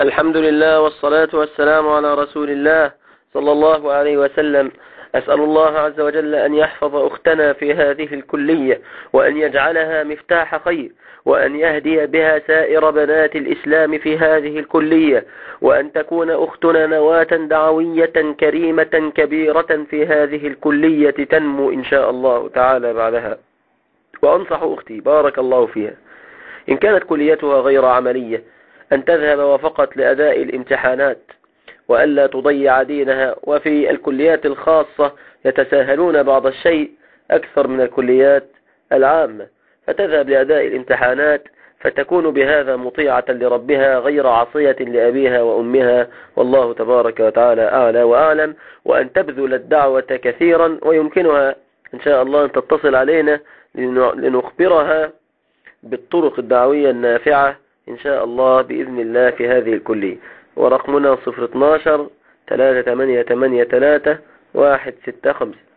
الحمد لله والصلاة والسلام على رسول الله صلى الله عليه وسلم. أسأل الله عز وجل أن يحفظ أختنا في هذه الكلية، وأن يجعلها مفتاح خير، وأن يهدي بها سائر بنات الإسلام في هذه الكلية، وأن تكون أختنا نواة دعوية كريمة كبيرة في هذه الكلية تنمو إن شاء الله تعالى بعدها. وأنصح أختي بارك الله فيها إن كانت كليتها غير عملية أن تذهب فقط لأداء الامتحانات، وألا تضيع دينها. وفي الكليات الخاصة يتساهلون بعض الشيء أكثر من الكليات العامة، فتذهب لأداء الامتحانات فتكون بهذا مطيعة لربها غير عصية لأبيها وأمها، والله تبارك وتعالى أعلى وأعلم. وأن تبذل الدعوة كثيرا، ويمكنها إن شاء الله أن تتصل علينا لنخبرها بالطرق الدعوية النافعة إن شاء الله بإذن الله في هذه الكلية. ورقمنا 012 3883 165.